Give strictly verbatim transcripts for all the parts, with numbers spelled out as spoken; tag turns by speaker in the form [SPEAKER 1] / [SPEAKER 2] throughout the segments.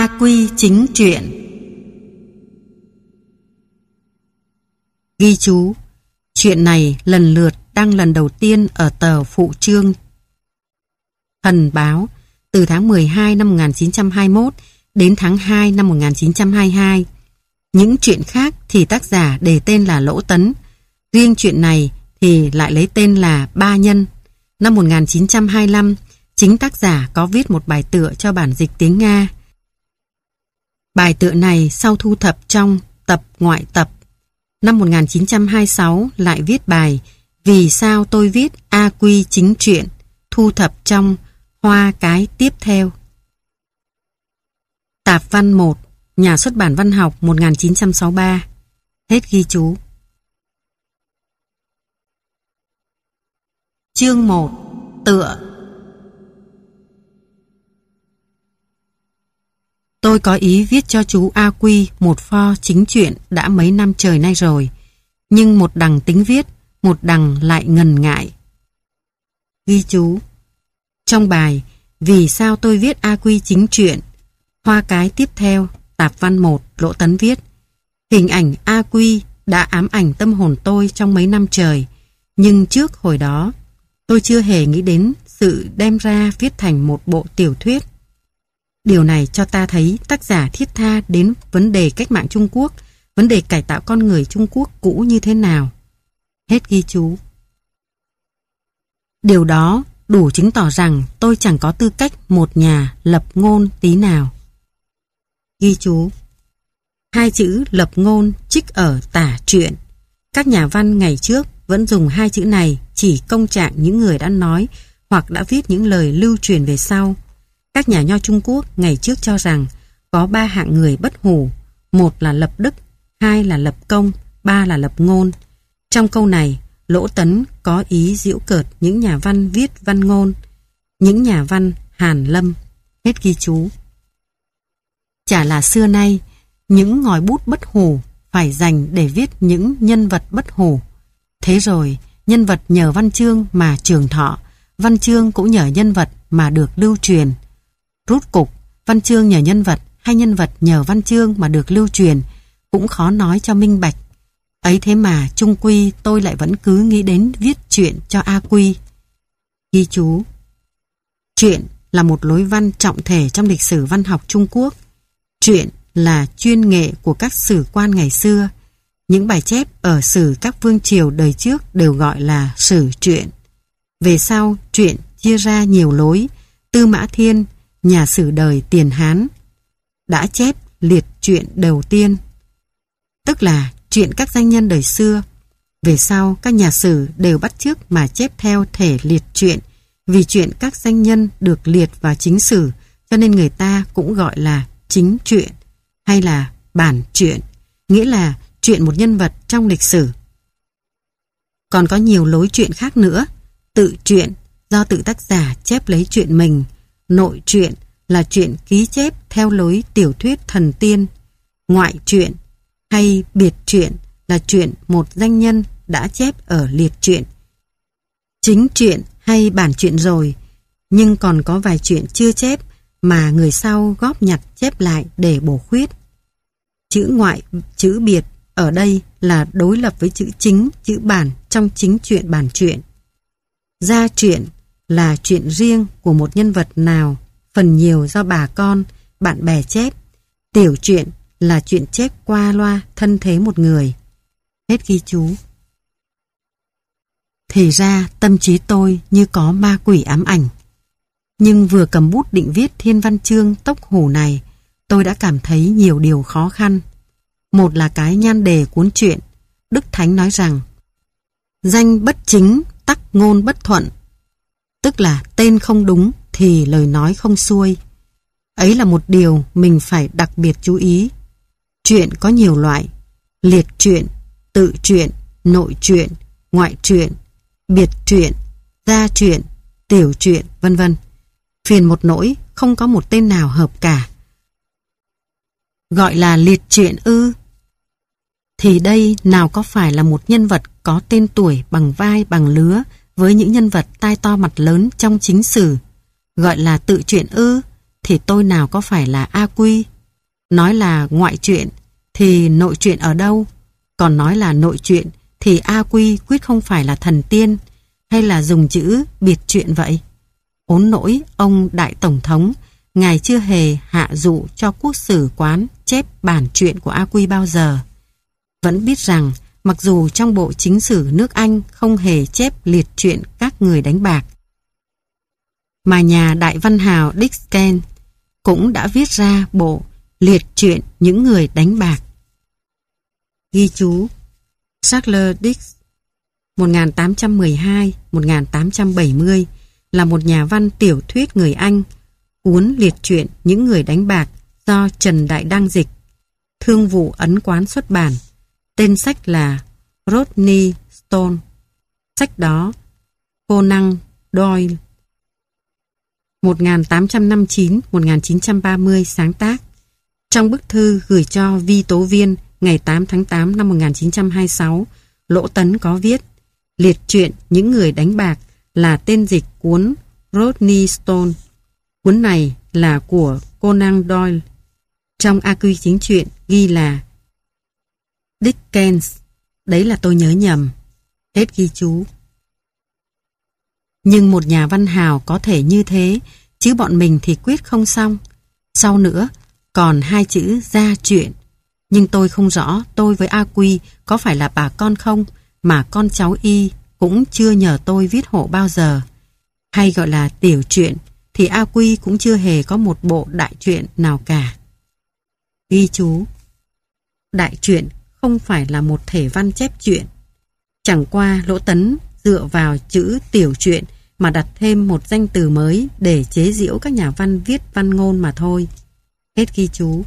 [SPEAKER 1] A Quy chính truyện. Ghi chú: chuyện này lần lượt đăng lần đầu tiên ở tờ phụ chương Thần Báo từ tháng mười hai năm một nghìn chín trăm hai mươi mốt đến tháng hai năm một nghìn chín trăm hai mươi hai. Những chuyện khác thì tác giả đề tên là Lỗ Tấn. Riêng chuyện này thì lại lấy tên là Ba Nhân. Năm một nghìn chín trăm hai mươi lăm, chính tác giả có viết một bài tựa cho bản dịch tiếng Nga. Bài tựa này sau thu thập trong Tập Ngoại Tập. Năm một nghìn chín trăm hai mươi sáu lại viết bài Vì sao tôi viết A Quy chính truyện, thu thập trong Hoa cái tiếp theo. Tạp văn một, Nhà xuất bản Văn học một nghìn chín trăm sáu mươi ba. Hết ghi chú. Chương một. Tựa. Tôi có ý viết cho chú A Quy một pho chính truyện đã mấy năm trời nay rồi, nhưng một đằng tính viết, một đằng lại ngần ngại. Ghi chú: trong bài Vì sao tôi viết A Quy chính truyện, Hoa cái tiếp theo, tạp văn một, Lỗ Tấn viết: hình ảnh A Quy đã ám ảnh tâm hồn tôi trong mấy năm trời, nhưng trước hồi đó tôi chưa hề nghĩ đến sự đem ra viết thành một bộ tiểu thuyết. Điều này cho ta thấy tác giả thiết tha đến vấn đề cách mạng Trung Quốc, vấn đề cải tạo con người Trung Quốc cũ như thế nào. Hết ghi chú. Điều đó đủ chứng tỏ rằng tôi chẳng có tư cách một nhà lập ngôn tí nào. Ghi chú: hai chữ lập ngôn trích ở tả truyện. Các nhà văn ngày trước vẫn dùng hai chữ này chỉ công trạng những người đã nói hoặc đã viết những lời lưu truyền về sau. Các nhà nho Trung Quốc ngày trước cho rằng có ba hạng người bất hủ: một là lập đức, hai là lập công, ba là lập ngôn. Trong câu này, Lỗ Tấn có ý giễu cợt những nhà văn viết văn ngôn, những nhà văn hàn lâm. Hết ghi chú. Chả là xưa nay, những ngòi bút bất hủ phải dành để viết những nhân vật bất hủ. Thế rồi, nhân vật nhờ văn chương mà trường thọ, văn chương cũng nhờ nhân vật mà được lưu truyền. Rốt cục, văn chương nhờ nhân vật hay nhân vật nhờ văn chương mà được lưu truyền cũng khó nói cho minh bạch. Ấy thế mà chung quy tôi lại vẫn cứ nghĩ đến viết truyện cho A Quy. Ghi chú: truyện là một lối văn trọng thể trong lịch sử văn học Trung Quốc. Truyện là chuyên nghệ của các sử quan ngày xưa. Những bài chép ở sử các vương triều đời trước đều gọi là sử truyện. Về sau, truyện chia ra nhiều lối. Tư Mã Thiên, nhà sử đời Tiền Hán, đã chép liệt truyện đầu tiên, tức là truyện các danh nhân đời xưa. Về sau, các nhà sử đều bắt chước mà chép theo thể liệt truyện. Vì truyện các danh nhân được liệt vào chính sử, cho nên người ta cũng gọi là chính truyện hay là bản truyện, nghĩa là truyện một nhân vật trong lịch sử. Còn có nhiều lối truyện khác nữa: tự truyện, do tự tác giả chép lấy truyện mình; nội truyện là truyện ký chép theo lối tiểu thuyết thần tiên; ngoại truyện hay biệt truyện là truyện một danh nhân đã chép ở liệt truyện; chính truyện hay bản truyện rồi, nhưng còn có vài truyện chưa chép mà người sau góp nhặt chép lại để bổ khuyết. Chữ ngoại, chữ biệt ở đây là đối lập với chữ chính, chữ bản trong chính truyện bản truyện. Gia truyện là chuyện riêng của một nhân vật nào, phần nhiều do bà con, bạn bè chép. Tiểu truyện là chuyện chép qua loa thân thế một người. Hết ghi chú. Thì ra tâm trí tôi như có ma quỷ ám ảnh. Nhưng vừa cầm bút định viết thiên văn chương tốc hủ này, tôi đã cảm thấy nhiều điều khó khăn. Một là cái nhan đề cuốn truyện. Đức Thánh nói rằng danh bất chính, tắc ngôn bất thuận, tức là tên không đúng thì lời nói không xuôi. Ấy là một điều mình phải đặc biệt chú ý. Truyện có nhiều loại: liệt truyện, tự truyện, nội truyện, ngoại truyện, biệt truyện, gia truyện, tiểu truyện, vân vân. Phiền một nỗi không có một tên nào hợp cả. Gọi là liệt truyện ư? Thì đây nào có phải là một nhân vật có tên tuổi bằng vai bằng lứa với những nhân vật tai to mặt lớn trong chính sử. Gọi là tự truyện ư? Thì tôi nào có phải là A Quy, Nói là ngoại truyện thì nội truyện ở đâu? Còn nói là nội truyện thì A Quy quyết không phải là thần tiên, hay là dùng chữ biệt truyện vậy? Ốn nỗi ông đại tổng thống, ngài chưa hề hạ dụ cho quốc sử quán chép bản truyện của A Quy bao giờ. Vẫn biết rằng mặc dù trong bộ chính sử nước Anh không hề chép liệt truyện các người đánh bạc, mà nhà đại văn hào Dickens cũng đã viết ra bộ liệt truyện những người đánh bạc. Ghi chú: Charles Dickens một nghìn tám trăm mười hai đến một nghìn tám trăm bảy mươi là một nhà văn tiểu thuyết người Anh. Cuốn liệt truyện những người đánh bạc do Trần Đại Đăng dịch, Thương vụ Ấn Quán xuất bản. Tên sách là Rodney Stone. Sách đó Conan Doyle một nghìn tám trăm năm mươi chín đến một nghìn chín trăm ba mươi sáng tác. Trong bức thư gửi cho vi tố viên ngày tám tháng tám năm một nghìn chín trăm hai mươi sáu, Lỗ Tấn có viết liệt truyện những người đánh bạc là tên dịch cuốn Rodney Stone. Cuốn này là của Conan Doyle. Trong A Quy chính truyện ghi là Dickens. Đấy là tôi nhớ nhầm. Hết ghi chú. Nhưng một nhà văn hào có thể như thế, chứ bọn mình thì quyết không xong. Sau nữa, còn hai chữ gia truyện. Nhưng tôi không rõ tôi với A Quy có phải là bà con không, mà con cháu Y cũng chưa nhờ tôi viết hộ bao giờ. Hay gọi là tiểu truyện, thì A Quy cũng chưa hề có một bộ đại truyện nào cả. Ghi chú: đại truyện không phải là một thể văn chép truyện. Chẳng qua Lỗ Tấn dựa vào chữ tiểu truyện mà đặt thêm một danh từ mới để chế giễu các nhà văn viết văn ngôn mà thôi. Hết ghi chú.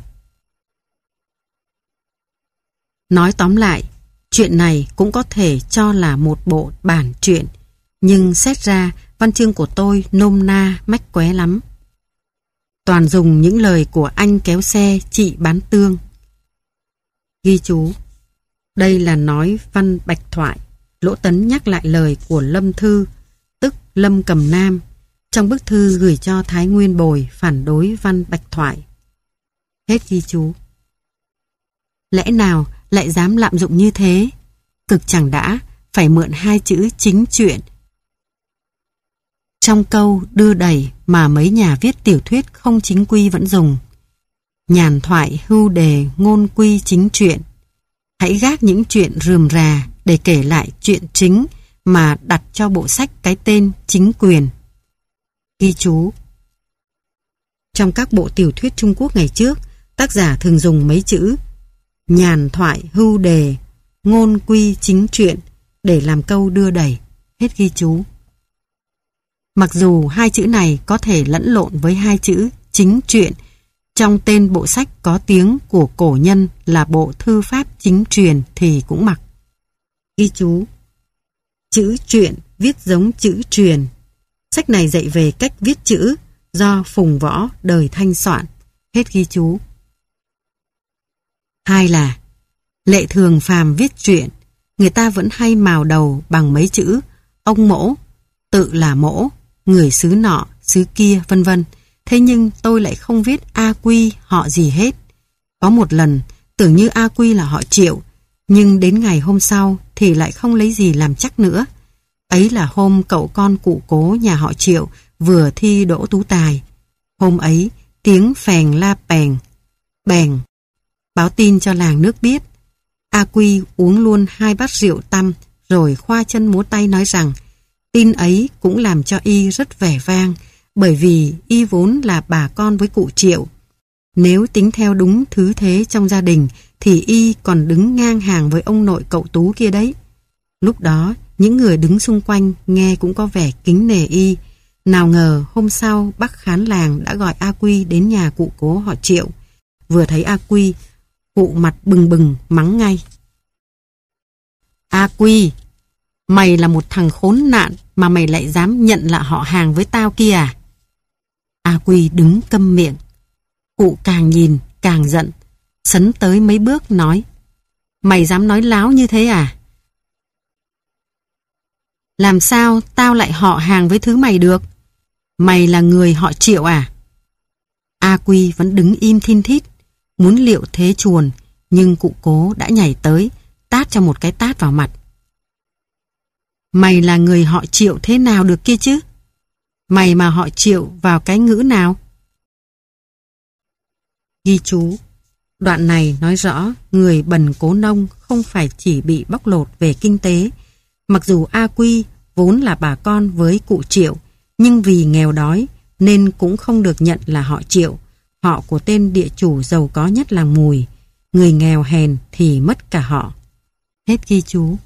[SPEAKER 1] Nói tóm lại, chuyện này cũng có thể cho là một bộ bản truyện, nhưng xét ra văn chương của tôi nôm na mách qué lắm. Toàn dùng những lời của anh kéo xe chị bán tương. Ghi chú: đây là nói văn bạch thoại. Lỗ Tấn nhắc lại lời của Lâm Thư, tức Lâm Cầm Nam, trong bức thư gửi cho Thái Nguyên Bồi phản đối văn bạch thoại. Hết ghi chú. Lẽ nào lại dám lạm dụng như thế? Cực chẳng đã phải mượn hai chữ chính truyện trong câu đưa đẩy mà mấy nhà viết tiểu thuyết không chính quy vẫn dùng. Nhàn thoại hưu đề ngôn quy chính truyện. Hãy gác những chuyện rườm rà để kể lại chuyện chính mà đặt cho bộ sách cái tên chính quyền. Ghi chú: trong các bộ tiểu thuyết Trung Quốc ngày trước, tác giả thường dùng mấy chữ nhàn thoại hưu đề ngôn quy chính truyện để làm câu đưa đẩy. Hết ghi chú. Mặc dù hai chữ này có thể lẫn lộn với hai chữ chính truyện trong tên bộ sách có tiếng của cổ nhân là Bộ Thư Pháp Chính Truyền thì cũng mặc. Ghi chú: chữ truyện viết giống chữ truyền. Sách này dạy về cách viết chữ do Phùng Võ đời Thanh soạn. Hết ghi chú. Hai là lệ thường phàm viết truyện, người ta vẫn hay mào đầu bằng mấy chữ ông mỗ, tự là mỗ, người xứ nọ, xứ kia, vân vân. Thế nhưng tôi lại không viết A Quy họ gì hết. Có một lần tưởng như A Quy là họ Triệu, nhưng đến ngày hôm sau thì lại không lấy gì làm chắc nữa. Ấy là hôm cậu con cụ cố nhà họ Triệu vừa thi đỗ tú tài. Hôm ấy tiếng phèn la pèn, bèn báo tin cho làng nước biết. A Quy uống luôn hai bát rượu tăm rồi khoa chân múa tay nói rằng tin ấy cũng làm cho y rất vẻ vang, bởi vì y vốn là bà con với cụ Triệu. Nếu tính theo đúng thứ thế trong gia đình thì y còn đứng ngang hàng với ông nội cậu Tú kia đấy. Lúc đó những người đứng xung quanh nghe cũng có vẻ kính nể y. Nào ngờ hôm sau bác khán làng đã gọi A Quy đến nhà cụ cố họ Triệu. Vừa thấy A Quy, cụ mặt bừng bừng mắng ngay: A Quy, mày là một thằng khốn nạn mà mày lại dám nhận là họ hàng với tao kia à? A Quy đứng câm miệng. Cụ càng nhìn càng giận, sấn tới mấy bước nói: mày dám nói láo như thế à? Làm sao tao lại họ hàng với thứ mày được? Mày là người họ Triệu à? A Quy vẫn đứng im thin thít. muốn liệu thế chuồn, nhưng cụ Cố đã nhảy tới, tát cho một cái tát vào mặt. Mày là người họ Triệu thế nào được kia chứ? Mày mà họ Triệu vào cái ngữ nào? Ghi chú. Đoạn này nói rõ người Bần Cố Nông không phải chỉ bị bóc lột về kinh tế. Mặc dù A Quy vốn là bà con với cụ Triệu, nhưng vì nghèo đói nên cũng không được nhận là họ Triệu, họ của tên địa chủ giàu có nhất làng Mùi. Người nghèo hèn thì mất cả họ. Hết ghi chú.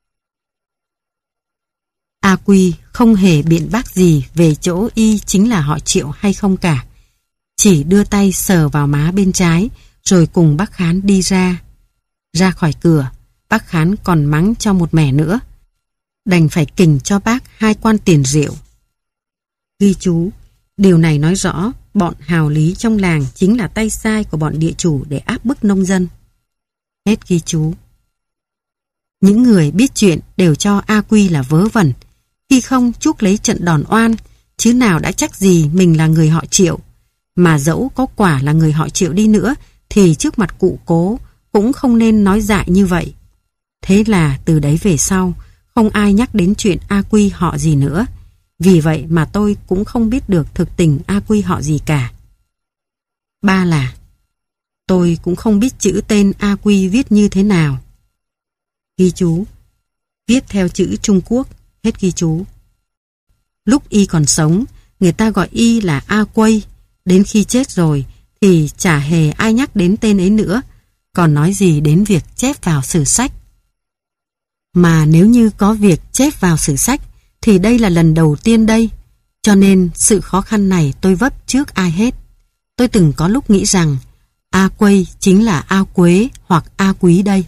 [SPEAKER 1] A Quy không hề biện bác gì về chỗ y chính là họ Triệu hay không cả. Chỉ đưa tay sờ vào má bên trái, rồi cùng bác Khán đi ra. Ra khỏi cửa, bác Khán còn mắng cho một mẻ nữa. Đành phải kình cho bác hai quan tiền rượu. Ghi chú. Điều này nói rõ bọn hào lý trong làng chính là tay sai của bọn địa chủ để áp bức nông dân. Hết ghi chú. Những người biết chuyện đều cho A Quy là vớ vẩn. Khi không chuốc lấy trận đòn oan, chứ nào đã chắc gì mình là người họ Triệu. Mà dẫu có quả là người họ Triệu đi nữa, thì trước mặt cụ Cố cũng không nên nói dại như vậy. Thế là từ đấy về sau, không ai nhắc đến chuyện A Quy họ gì nữa. Vì vậy mà tôi cũng không biết được thực tình A Quy họ gì cả. Ba là tôi cũng không biết chữ tên A Quy viết như thế nào. Ghi chú. Viết theo chữ Trung Quốc. Hết ghi chú. Lúc y còn sống, người ta gọi y là A Quây. Đến khi chết rồi thì chả hề ai nhắc đến tên ấy nữa, còn nói gì đến việc chép vào sử sách. Mà nếu như có việc chép vào sử sách thì đây là lần đầu tiên đây, cho nên sự khó khăn này tôi vấp trước ai hết. Tôi từng có lúc nghĩ rằng A Quây chính là A Quế hoặc A Quý đây.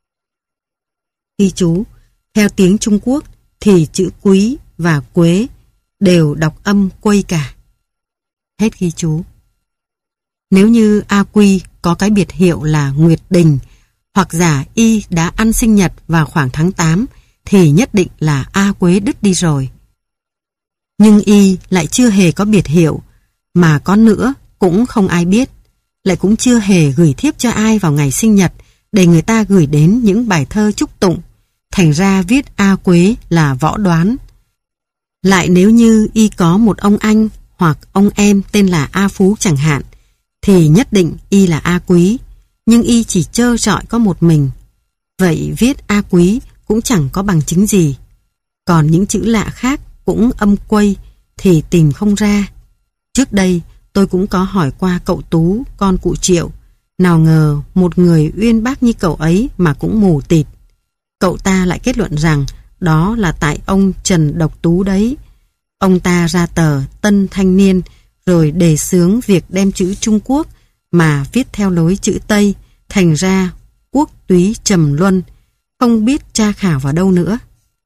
[SPEAKER 1] Ghi chú. Theo tiếng Trung Quốc thì chữ Quý và Quế đều đọc âm Quây cả. Hết ghi chú. Nếu như A Quy có cái biệt hiệu là Nguyệt Đình, hoặc giả y đã ăn sinh nhật vào khoảng tháng tám, thì nhất định là A Quế đứt đi rồi. Nhưng y lại chưa hề có biệt hiệu, mà có nữa cũng không ai biết, lại cũng chưa hề gửi thiếp cho ai vào ngày sinh nhật để người ta gửi đến những bài thơ chúc tụng, thành ra viết A Quế là võ đoán. Lại nếu như y có một ông anh hoặc ông em tên là A Phú chẳng hạn, thì nhất định y là A Quý, nhưng y chỉ trơ trọi có một mình. Vậy viết A Quý cũng chẳng có bằng chứng gì. Còn những chữ lạ khác cũng âm Quây thì tìm không ra. Trước đây tôi cũng có hỏi qua cậu Tú, con cụ Triệu. Nào ngờ một người uyên bác như cậu ấy mà cũng mù tịt. Cậu ta lại kết luận rằng đó là tại ông Trần Độc Tú đấy. Ông ta ra tờ Tân Thanh Niên rồi đề xướng việc đem chữ Trung Quốc mà viết theo lối chữ Tây, thành ra Quốc Túy Trầm Luân, không biết tra khảo vào đâu nữa.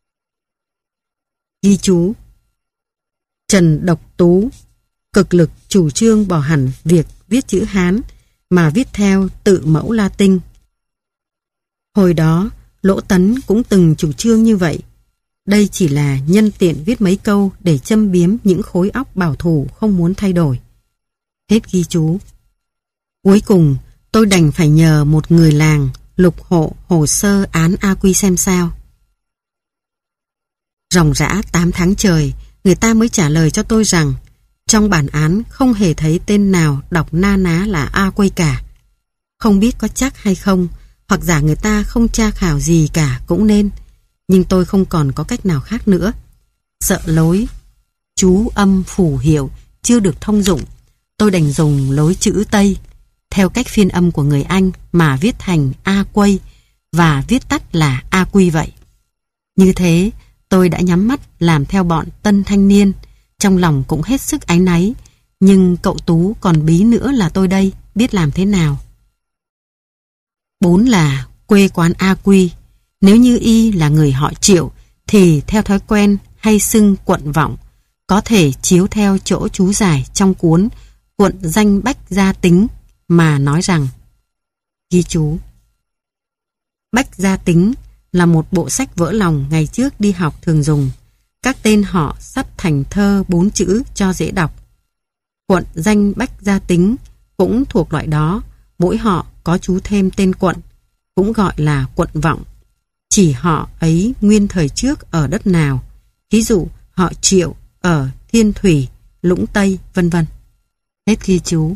[SPEAKER 1] Ghi chú. Trần Độc Tú cực lực chủ trương bỏ hẳn việc viết chữ Hán mà viết theo tự mẫu Latin. Hồi đó Lỗ Tấn cũng từng chủ trương như vậy. Đây chỉ là nhân tiện viết mấy câu để châm biếm những khối óc bảo thủ không muốn thay đổi. Hết ghi chú. Cuối cùng tôi đành phải nhờ một người làng lục hộ hồ sơ án A Quy xem sao. Ròng rã tám tháng trời, người ta mới trả lời cho tôi rằng trong bản án không hề thấy tên nào đọc na ná là A Quây cả. Không biết có chắc hay không, hoặc giả người ta không tra khảo gì cả cũng nên, nhưng tôi không còn có cách nào khác nữa. Sợ lối chú âm phủ hiệu chưa được thông dụng, tôi đành dùng lối chữ Tây theo cách phiên âm của người Anh mà viết thành A Quây và viết tắt là A Quy vậy. Như thế tôi đã nhắm mắt làm theo bọn Tân Thanh Niên, trong lòng cũng hết sức áy náy, nhưng cậu Tú còn bí nữa là tôi đây biết làm thế nào. Bốn là quê quán A Quy. Nếu như y là người họ Triệu thì theo thói quen hay xưng quận Vọng, có thể chiếu theo chỗ chú giải trong cuốn Quận Danh Bách Gia Tính mà nói rằng. Ghi chú. Bách Gia Tính là một bộ sách vỡ lòng ngày trước đi học thường dùng. Các tên họ sắp thành thơ bốn chữ cho dễ đọc. Quận Danh Bách Gia Tính cũng thuộc loại đó, mỗi họ có chú thêm tên quận, cũng gọi là quận vọng. Chỉ họ ấy nguyên thời trước ở đất nào, ví dụ họ Triệu ở Thiên Thủy, Lũng Tây, vân vân. Hết ghi chú.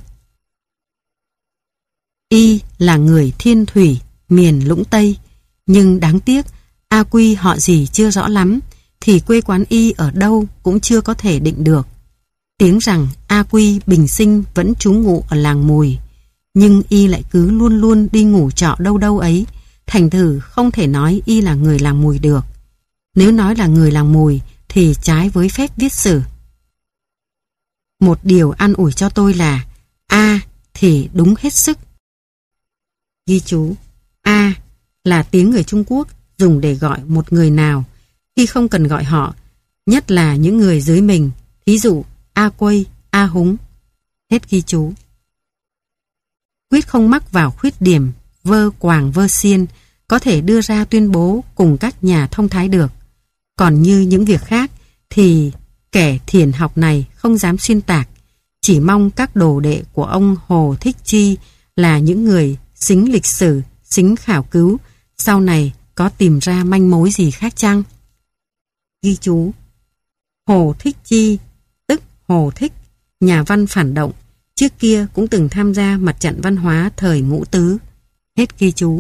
[SPEAKER 1] Y là người Thiên Thủy, miền Lũng Tây, nhưng đáng tiếc A Quy họ gì chưa rõ lắm, thì quê quán Y ở đâu cũng chưa có thể định được. Tiếng rằng A Quy bình sinh vẫn trú ngụ ở làng Mùi, nhưng Y lại cứ luôn luôn đi ngủ trọ đâu đâu ấy, thành thử không thể nói Y là người làng Mùi được. Nếu nói là người làng Mùi thì trái với phép viết sử. Một điều an ủi cho tôi là A thì đúng hết sức. Ghi chú: A là tiếng người Trung Quốc dùng để gọi một người nào khi không cần gọi họ, nhất là những người dưới mình, ví dụ A Quây, A Húng. Hết ghi chú. Quyết không mắc vào khuyết điểm vơ quàng vơ xiên, có thể đưa ra tuyên bố cùng các nhà thông thái được. Còn như những việc khác thì kẻ thiền học này không dám xuyên tạc, chỉ mong các đồ đệ của ông Hồ Thích Chi là những người xính lịch sử, xính khảo cứu, sau này có tìm ra manh mối gì khác chăng? Ghi chú: Hồ Thích Chi, tức Hồ Thích, nhà văn phản động, trước kia cũng từng tham gia mặt trận văn hóa thời Ngũ Tứ. Hết ghi chú.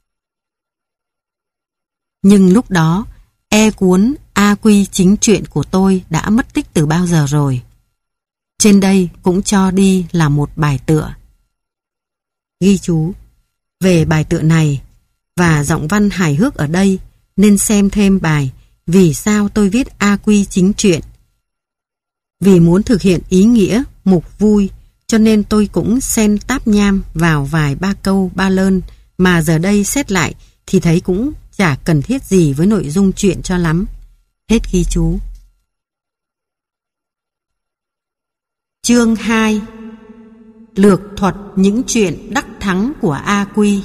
[SPEAKER 1] Nhưng lúc đó, e cuốn A Quy chính truyện của tôi đã mất tích từ bao giờ rồi. Trên đây cũng cho đi là một bài tựa. Ghi chú: về bài tựa này và giọng văn hài hước ở đây nên xem thêm bài Vì sao tôi viết A Quy chính truyện. Vì muốn thực hiện ý nghĩa mục vui cho nên tôi cũng xen táp nham vào vài ba câu ba lơn, mà giờ đây xét lại thì thấy cũng chả cần thiết gì với nội dung chuyện cho lắm. Hết ghi chú. Chương hai: Lược thuật những chuyện đắc thắng của A Quy.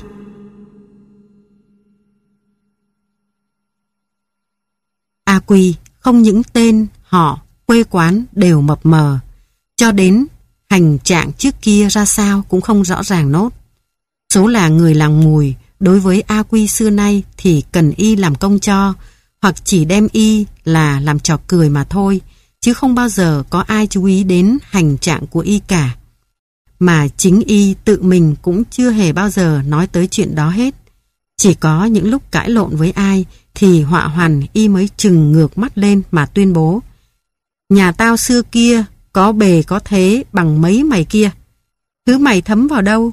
[SPEAKER 1] A Quy không những tên, họ, quê quán đều mập mờ, cho đến hành trạng trước kia ra sao cũng không rõ ràng nốt. Số là người làng Mùi đối với A Quy xưa nay thì cần Y làm công cho, hoặc chỉ đem Y là làm trò cười mà thôi, chứ không bao giờ có ai chú ý đến hành trạng của Y cả. Mà chính Y tự mình cũng chưa hề bao giờ nói tới chuyện đó hết. Chỉ có những lúc cãi lộn với ai thì họa hoàn Y mới trừng ngược mắt lên mà tuyên bố: nhà tao xưa kia có bề có thế bằng mấy mày kia, thứ mày thấm vào đâu.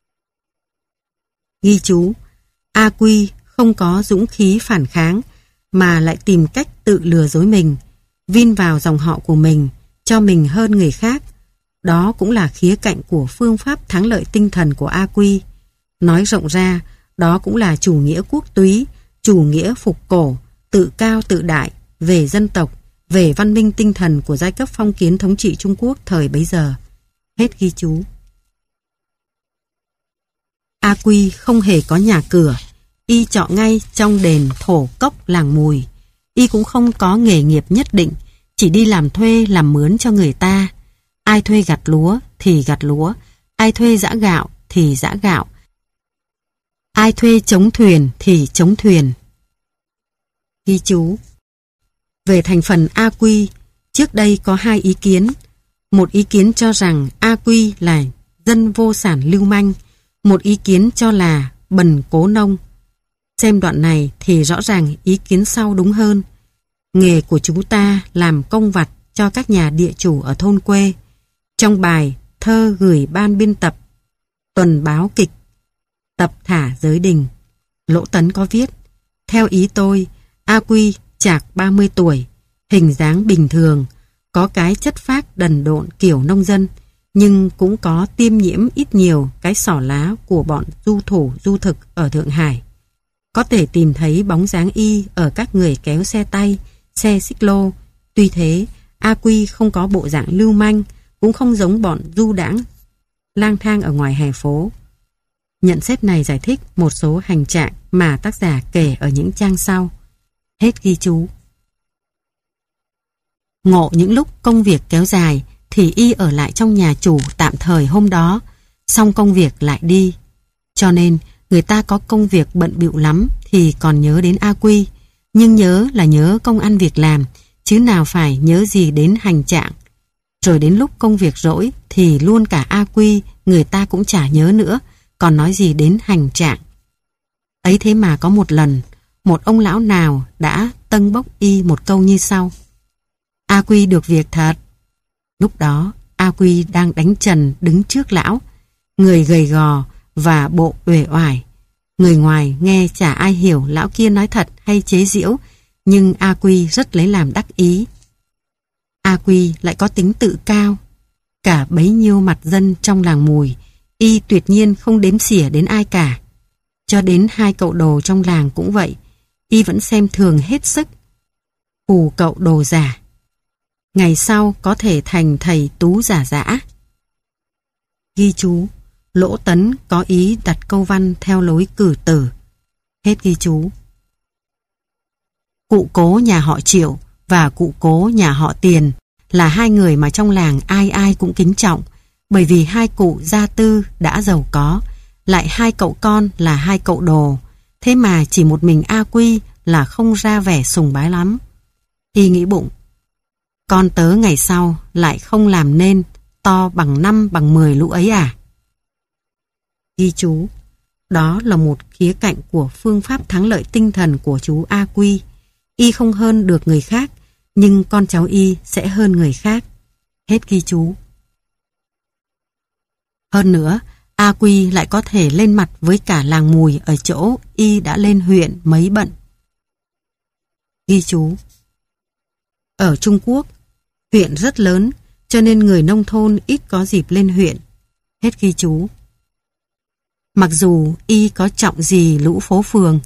[SPEAKER 1] Ghi chú: A Quy không có dũng khí phản kháng, mà lại tìm cách tự lừa dối mình, vin vào dòng họ của mình, cho mình hơn người khác. Đó cũng là khía cạnh của phương pháp thắng lợi tinh thần của A Quy. Nói rộng ra, đó cũng là chủ nghĩa quốc túy, chủ nghĩa phục cổ, tự cao tự đại, về dân tộc, về văn minh tinh thần của giai cấp phong kiến thống trị Trung Quốc thời bấy giờ. Hết ghi chú. A Quy không hề có nhà cửa, Y trọ ngay trong đền thổ cốc làng Mùi. Y cũng không có nghề nghiệp nhất định, chỉ đi làm thuê làm mướn cho người ta. Ai thuê gặt lúa thì gặt lúa, ai thuê giã gạo thì giã gạo, ai thuê chống thuyền thì chống thuyền. Ghi chú: về thành phần A Quy, trước đây có hai ý kiến. Một ý kiến cho rằng A Quy là dân vô sản lưu manh, một ý kiến cho là bần cố nông. Xem đoạn này thì rõ ràng ý kiến sau đúng hơn. Nghề của chúng ta làm công vặt cho các nhà địa chủ ở thôn quê. Trong bài thơ gửi ban biên tập Tuần báo kịch tập thả giới đình, Lỗ Tấn có viết: theo ý tôi, A Quy chạc ba mươi tuổi, hình dáng bình thường, có cái chất phác đần độn kiểu nông dân, nhưng cũng có tiêm nhiễm ít nhiều cái xỏ lá của bọn du thủ du thực ở Thượng Hải. Có thể tìm thấy bóng dáng Y ở các người kéo xe tay, xe xích lô. Tuy thế, A Quy không có bộ dạng lưu manh, cũng không giống bọn du đãng lang thang ở ngoài hè phố. Nhận xét này giải thích một số hành trạng mà tác giả kể ở những trang sau. Hết ghi chú. Ngộ những lúc công việc kéo dài thì Y ở lại trong nhà chủ tạm thời hôm đó, xong công việc lại đi. Cho nên người ta có công việc bận bịu lắm thì còn nhớ đến A Quy, nhưng nhớ là nhớ công ăn việc làm, chứ nào phải nhớ gì đến hành trạng. Rồi đến lúc công việc rỗi thì luôn cả A Quy người ta cũng chả nhớ nữa, còn nói gì đến hành trạng. Ấy thế mà có một lần, một ông lão nào đã tâng bốc y một câu như sau: A Quy được việc thật. Lúc đó A Quy đang đánh trần đứng trước lão, người gầy gò và bộ uể oải. Người ngoài nghe chả ai hiểu lão kia nói thật hay chế giễu, nhưng A Quy rất lấy làm đắc ý. A Quy lại có tính tự cao. Cả bấy nhiêu mặt dân trong làng Mùi, y tuyệt nhiên không đếm xỉa đến ai cả. Cho đến hai cậu đồ trong làng cũng vậy, y vẫn xem thường hết sức. Hù cậu đồ giả, ngày sau có thể thành thầy tú giả dã. Ghi chú: Lỗ Tấn có ý đặt câu văn theo lối cử tử. Hết ghi chú. Cụ Cố nhà họ Triệu và cụ Cố nhà họ Tiền là hai người mà trong làng ai ai cũng kính trọng, bởi vì hai cụ gia tư đã giàu có, lại hai cậu con là hai cậu đồ, thế mà chỉ một mình A Quy là không ra vẻ sùng bái lắm. Y nghĩ bụng, con tớ ngày sau lại không làm nên to bằng năm bằng mười lũ ấy à? Ghi chú: Đó là một khía cạnh của phương pháp thắng lợi tinh thần của chú A Quy. Y không hơn được người khác, nhưng con cháu y sẽ hơn người khác. Hết ghi chú. Hơn nữa, A Quy lại có thể lên mặt với cả làng Mùi ở chỗ y đã lên huyện mấy bận. Ghi chú: Ở Trung Quốc, huyện rất lớn, cho nên người nông thôn ít có dịp lên huyện. Hết ghi chú. Mặc dù y có trọng gì lũ phố phường,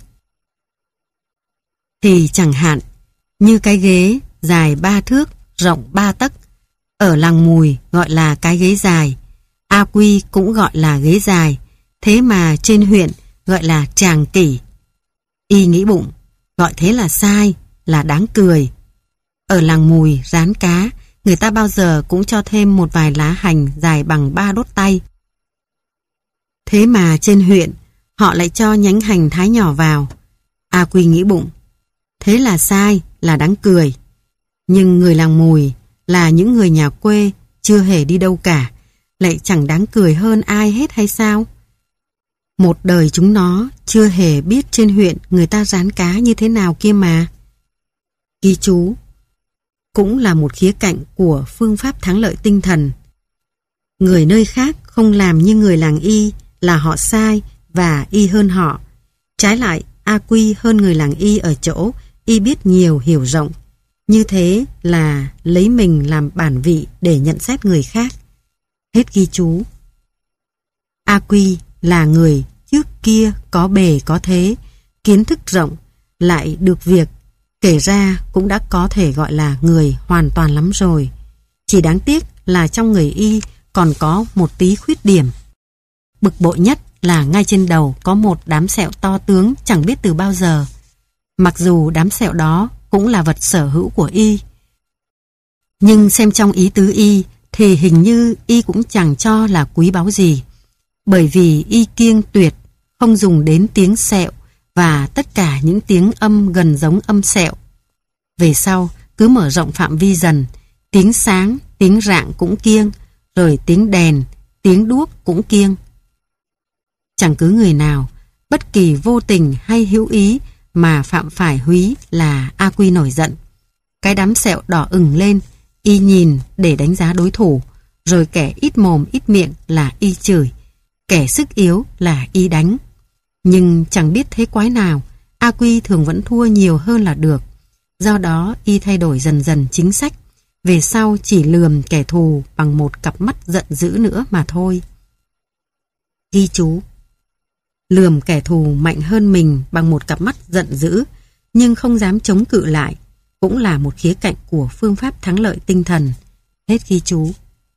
[SPEAKER 1] thì chẳng hạn như cái ghế dài ba thước, rộng ba tấc, ở làng Mùi gọi là cái ghế dài, A Quy cũng gọi là ghế dài, thế mà trên huyện gọi là tràng kỷ. Y nghĩ bụng, gọi thế là sai, là đáng cười. Ở làng Mùi rán cá, người ta bao giờ cũng cho thêm một vài lá hành dài bằng ba đốt tay. Thế mà trên huyện họ lại cho nhánh hành thái nhỏ vào. A Quy nghĩ bụng, thế là sai, là đáng cười. Nhưng người làng Mùi là những người nhà quê, chưa hề đi đâu cả, lại chẳng đáng cười hơn ai hết hay sao? Một đời chúng nó chưa hề biết trên huyện người ta rán cá như thế nào kia mà. Ghi chú: Cũng là một khía cạnh của phương pháp thắng lợi tinh thần. Người nơi khác không làm như người làng y là họ sai và y hơn họ. Trái lại, A Quy hơn người làng y ở chỗ y biết nhiều hiểu rộng. Như thế là lấy mình làm bản vị để nhận xét người khác. Hết ghi chú. A Quy là người trước kia có bề có thế, kiến thức rộng, lại được việc, kể ra cũng đã có thể gọi là người hoàn toàn lắm rồi. Chỉ đáng tiếc là trong người y còn có một tí khuyết điểm. Bực bội nhất là ngay trên đầu có một đám sẹo to tướng chẳng biết từ bao giờ. Mặc dù đám sẹo đó cũng là vật sở hữu của y, nhưng xem trong ý tứ y thì hình như y cũng chẳng cho là quý báu gì, bởi vì y kiêng tuyệt không dùng đến tiếng sẹo và tất cả những tiếng âm gần giống âm sẹo. Về sau cứ mở rộng phạm vi dần, tiếng sáng, tiếng rạng cũng kiêng, rồi tiếng đèn, tiếng đuốc cũng kiêng. Chẳng cứ người nào, bất kỳ vô tình hay hữu ý mà phạm phải húy là A Quy nổi giận. Cái đám sẹo đỏ ửng lên, y nhìn để đánh giá đối thủ, rồi kẻ ít mồm ít miệng là y chửi, kẻ sức yếu là y đánh. Nhưng chẳng biết thế quái nào, A Quy thường vẫn thua nhiều hơn là được. Do đó y thay đổi dần dần chính sách, về sau chỉ lườm kẻ thù bằng một cặp mắt giận dữ nữa mà thôi. Ghi chú: Lườm kẻ thù mạnh hơn mình bằng một cặp mắt giận dữ, nhưng không dám chống cự lại, cũng là một khía cạnh của phương pháp thắng lợi tinh thần. Hết ghi chú.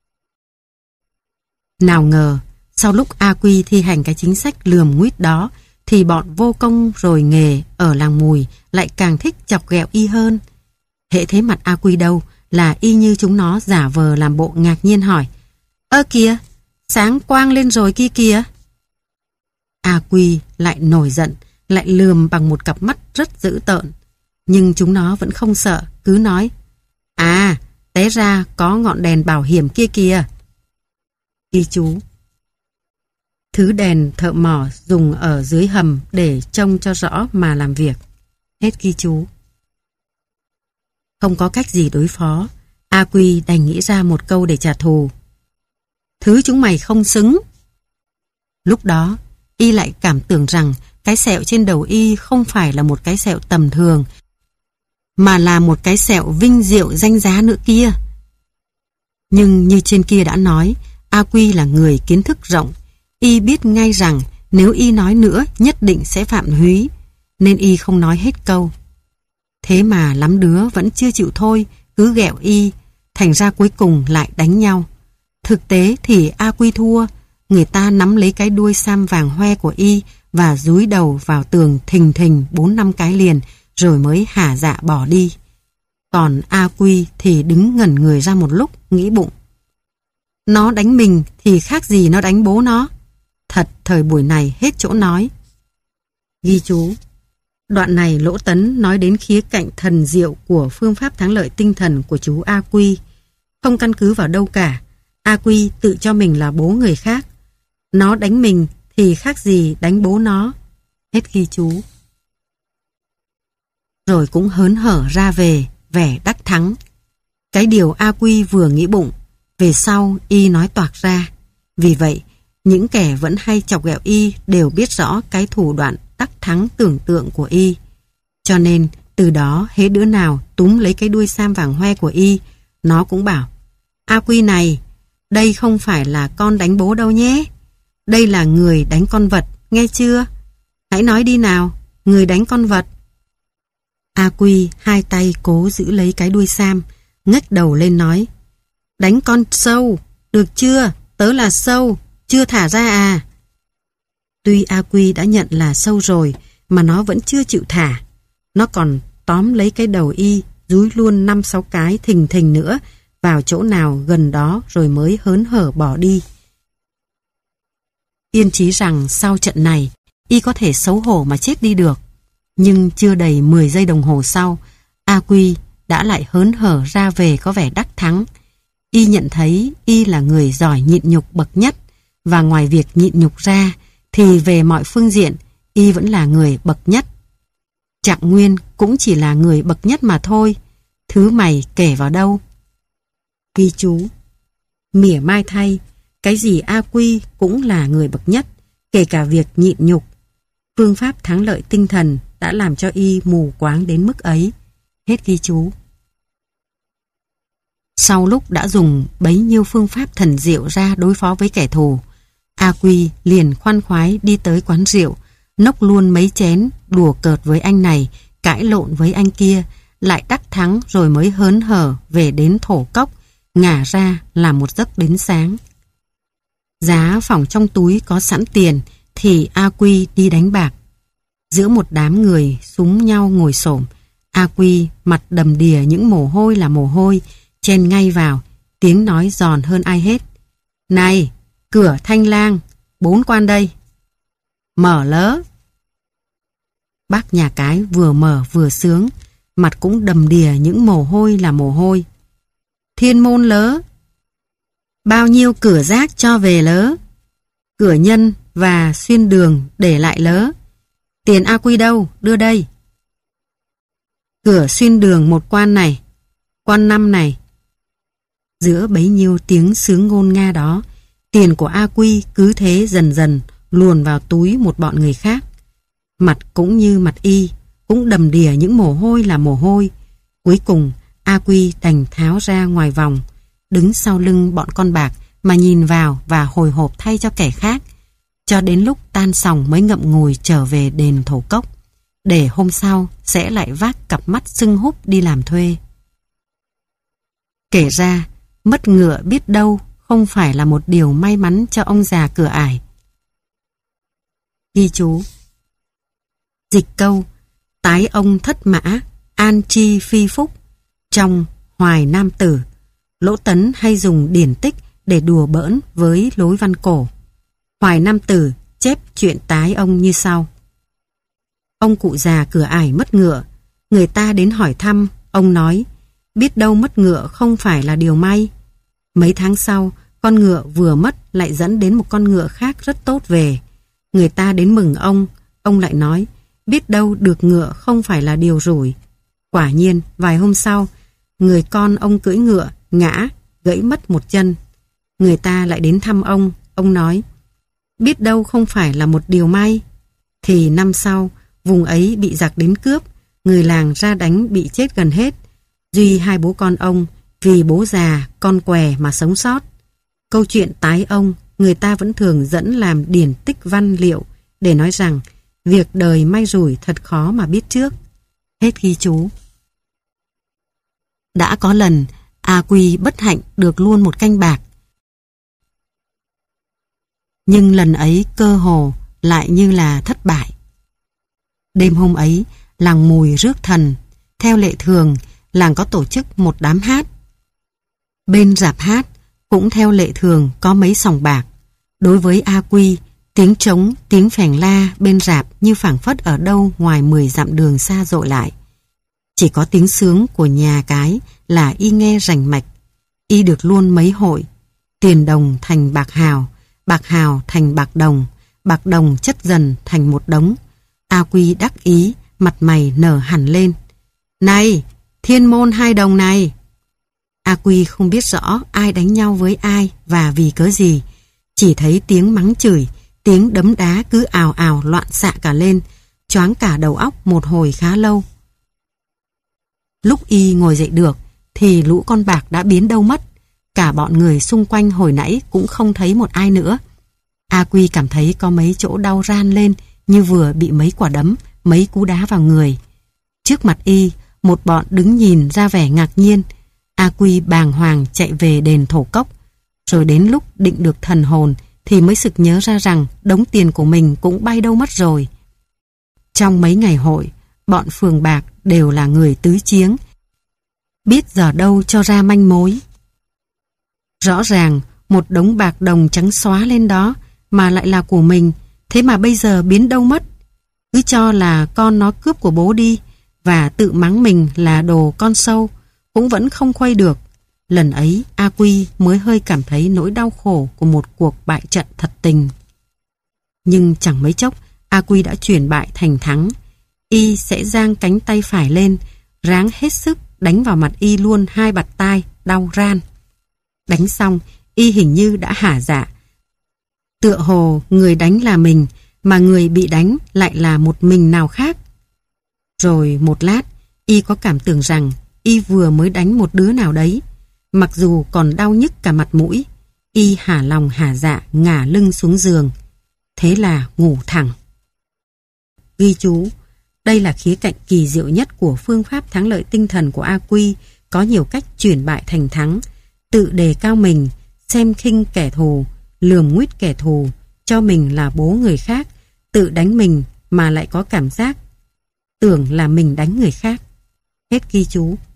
[SPEAKER 1] Nào ngờ, sau lúc A Quy thi hành cái chính sách lườm nguýt đó, thì bọn vô công rồi nghề ở làng Mùi lại càng thích chọc ghẹo y hơn. Hễ thấy mặt A Quy đâu là y như chúng nó giả vờ làm bộ ngạc nhiên hỏi: Ơ kìa, Sáng quang lên rồi kia kìa. A Quy lại nổi giận, lại lườm bằng một cặp mắt rất dữ tợn. Nhưng chúng nó vẫn không sợ, cứ nói: À, té ra có ngọn đèn bảo hiểm kia kìa. Ghi chú: thứ đèn thợ mỏ dùng ở dưới hầm để trông cho rõ mà làm việc. Hết ghi chú. Không có cách gì đối phó, A Quy đành nghĩ ra một câu để trả thù: Thứ chúng mày không xứng. Lúc đó, y lại cảm tưởng rằng cái sẹo trên đầu y không phải là một cái sẹo tầm thường, mà là một cái sẹo vinh diệu danh giá nữa kia. Nhưng như trên kia đã nói, A Quy là người kiến thức rộng. Y biết ngay rằng nếu y nói nữa nhất định sẽ phạm húy, nên y không nói hết câu. Thế mà lắm đứa vẫn chưa chịu thôi, cứ ghẹo y, thành ra cuối cùng lại đánh nhau. Thực tế thì A Quy thua, người ta nắm lấy cái đuôi sam vàng hoe của y và dúi đầu vào tường thình thình bốn năm cái liền, rồi mới hả dạ bỏ đi. Còn A Quy thì đứng ngẩn người ra một lúc, nghĩ bụng: Nó đánh mình thì khác gì nó đánh bố nó. Thật thời buổi này hết chỗ nói. Ghi chú: đoạn này Lỗ Tấn nói đến khía cạnh thần diệu của phương pháp thắng lợi tinh thần của chú A Quy. Không căn cứ vào đâu cả, A Quy tự cho mình là bố người khác. Nó đánh mình thì khác gì đánh bố nó. Hết ghi chú. Rồi cũng hớn hở ra về, vẻ đắc thắng. Cái điều A Quy vừa nghĩ bụng, về sau y nói toạc ra. Vì vậy, những kẻ vẫn hay chọc ghẹo y đều biết rõ cái thủ đoạn đắc thắng tưởng tượng của y. Cho nên, từ đó hễ đứa nào túm lấy cái đuôi sam vàng hoe của y, nó cũng bảo: A Quy này, đây không phải là con đánh bố đâu nhé. Đây là người đánh con vật, nghe chưa? Hãy nói đi nào, người đánh con vật. A Quy hai tay cố giữ lấy cái đuôi sam, ngách đầu lên nói: Đánh con sâu, được chưa? Tớ là sâu, chưa thả ra à? Tuy A Quy đã nhận là sâu rồi, mà nó vẫn chưa chịu thả. Nó còn tóm lấy cái đầu y, dúi luôn năm sáu cái thình thình nữa vào chỗ nào gần đó, rồi mới hớn hở bỏ đi. Yên chí rằng sau trận này, y có thể xấu hổ mà chết đi được. Nhưng chưa đầy mười giây đồng hồ sau, A Quy đã lại hớn hở ra về có vẻ đắc thắng. Y nhận thấy y là người giỏi nhịn nhục bậc nhất, và ngoài việc nhịn nhục ra, thì về mọi phương diện, y vẫn là người bậc nhất. Trạng Nguyên cũng chỉ là người bậc nhất mà thôi, thứ mày kể vào đâu. Ghi chú: mỉa mai thay, cái gì A Quy cũng là người bậc nhất, kể cả việc nhịn nhục. Phương pháp thắng lợi tinh thần đã làm cho y mù quáng đến mức ấy. Hết ghi chú. Sau lúc đã dùng bấy nhiêu phương pháp thần diệu ra đối phó với kẻ thù, A Quy liền khoan khoái đi tới quán rượu, nốc luôn mấy chén, đùa cợt với anh này, cãi lộn với anh kia, lại đắc thắng rồi mới hớn hở về đến Thổ Cốc, ngả ra làm một giấc đến sáng. Giá phòng trong túi có sẵn tiền thì A Quy đi đánh bạc. Giữa một đám người súng nhau ngồi xổm, A Quy mặt đầm đìa những mồ hôi là mồ hôi, chen ngay vào, tiếng nói giòn hơn ai hết: Này, cửa Thanh Lang, bốn quan đây. Mở lớ. Bác nhà cái vừa mở vừa sướng, mặt cũng đầm đìa những mồ hôi là mồ hôi. Thiên môn lớ. Bao nhiêu cửa rác cho về lớ. Cửa nhân và xuyên đường để lại lớ. Tiền A Quy đâu, đưa đây. Cửa xuyên đường một quan này, quan năm này. Giữa bấy nhiêu tiếng sướng ngôn nga đó, tiền của A Quy cứ thế dần dần luồn vào túi một bọn người khác. Mặt cũng như mặt y, cũng đầm đìa những mồ hôi là mồ hôi. Cuối cùng A Quy đành tháo ra ngoài vòng, đứng sau lưng bọn con bạc mà nhìn vào và hồi hộp thay cho kẻ khác, cho đến lúc tan sòng mới ngậm ngùi trở về đền Thổ Cốc, để hôm sau sẽ lại vác cặp mắt sưng húp đi làm thuê. Kể ra, mất ngựa biết đâu không phải là một điều may mắn cho ông già cửa ải. Ghi chú: dịch câu tái ông thất mã, an chi phi phúc trong Hoài Nam Tử, Lỗ Tấn hay dùng điển tích để đùa bỡn với lối văn cổ. Hoài Nam Tử chép chuyện tái ông như sau. Ông cụ già cửa ải mất ngựa, người ta đến hỏi thăm, ông nói, biết đâu mất ngựa không phải là điều may. Mấy tháng sau, con ngựa vừa mất lại dẫn đến một con ngựa khác rất tốt về. Người ta đến mừng ông, ông lại nói, biết đâu được ngựa không phải là điều rủi. Quả nhiên, vài hôm sau, người con ông cưỡi ngựa, ngã, gãy mất một chân. Người ta lại đến thăm ông, ông nói, biết đâu không phải là một điều may. Thì năm sau, vùng ấy bị giặc đến cướp, người làng ra đánh bị chết gần hết. Duy hai bố con ông, vì bố già, con què mà sống sót. Câu chuyện tái ông, người ta vẫn thường dẫn làm điển tích văn liệu để nói rằng việc đời may rủi thật khó mà biết trước. Hết ghi chú. Đã có lần, A Quy bất hạnh được luôn một canh bạc. Nhưng lần ấy cơ hồ lại như là thất bại. Đêm hôm ấy, làng Mùi rước thần. Theo lệ thường, làng có tổ chức một đám hát. Bên rạp hát, cũng theo lệ thường có mấy sòng bạc. Đối với A Quy, tiếng trống, tiếng phèn la bên rạp như phảng phất ở đâu ngoài mười dặm đường xa dội lại. Chỉ có tiếng sướng của nhà cái là y nghe rành mạch. Y được luôn mấy hội. Tiền đồng thành bạc hào, bạc hào thành bạc đồng, bạc đồng chất dần thành một đống. A Quy đắc ý, mặt mày nở hẳn lên. Này, thiên môn hai đồng này! A Quy không biết rõ ai đánh nhau với ai và vì cớ gì. Chỉ thấy tiếng mắng chửi, tiếng đấm đá cứ ào ào loạn xạ cả lên, choáng cả đầu óc một hồi khá lâu. Lúc y ngồi dậy được, thì lũ con bạc đã biến đâu mất. Cả bọn người xung quanh hồi nãy cũng không thấy một ai nữa. A Quy cảm thấy có mấy chỗ đau ran lên như vừa bị mấy quả đấm, mấy cú đá vào người. Trước mặt y, một bọn đứng nhìn ra vẻ ngạc nhiên. A Quy bàng hoàng chạy về đền Thổ Cốc. Rồi đến lúc định được thần hồn thì mới sực nhớ ra rằng đống tiền của mình cũng bay đâu mất rồi. Trong mấy ngày hội, bọn phường bạc đều là người tứ chiếng, biết giờ đâu cho ra manh mối. Rõ ràng một đống bạc đồng trắng xóa lên đó mà lại là của mình, thế mà bây giờ biến đâu mất. Cứ cho là con nó cướp của bố đi và tự mắng mình là đồ con sâu, cũng vẫn không khuây được. Lần ấy A Quy mới hơi cảm thấy nỗi đau khổ của một cuộc bại trận thật tình. Nhưng chẳng mấy chốc A Quy đã chuyển bại thành thắng. Y sẽ giang cánh tay phải lên, ráng hết sức đánh vào mặt y luôn hai bạt tai đau ran. Đánh xong, y hình như đã hả dạ. Tựa hồ người đánh là mình, mà người bị đánh lại là một mình nào khác. Rồi một lát, y có cảm tưởng rằng y vừa mới đánh một đứa nào đấy. Mặc dù còn đau nhức cả mặt mũi, y hả lòng hả dạ ngả lưng xuống giường. Thế là ngủ thẳng. Ghi chú, đây là khía cạnh kỳ diệu nhất của phương pháp thắng lợi tinh thần của A Quy, có nhiều cách chuyển bại thành thắng, tự đề cao mình, xem khinh kẻ thù, lườm nguýt kẻ thù, cho mình là bố người khác, tự đánh mình mà lại có cảm giác tưởng là mình đánh người khác. Hết ghi chú.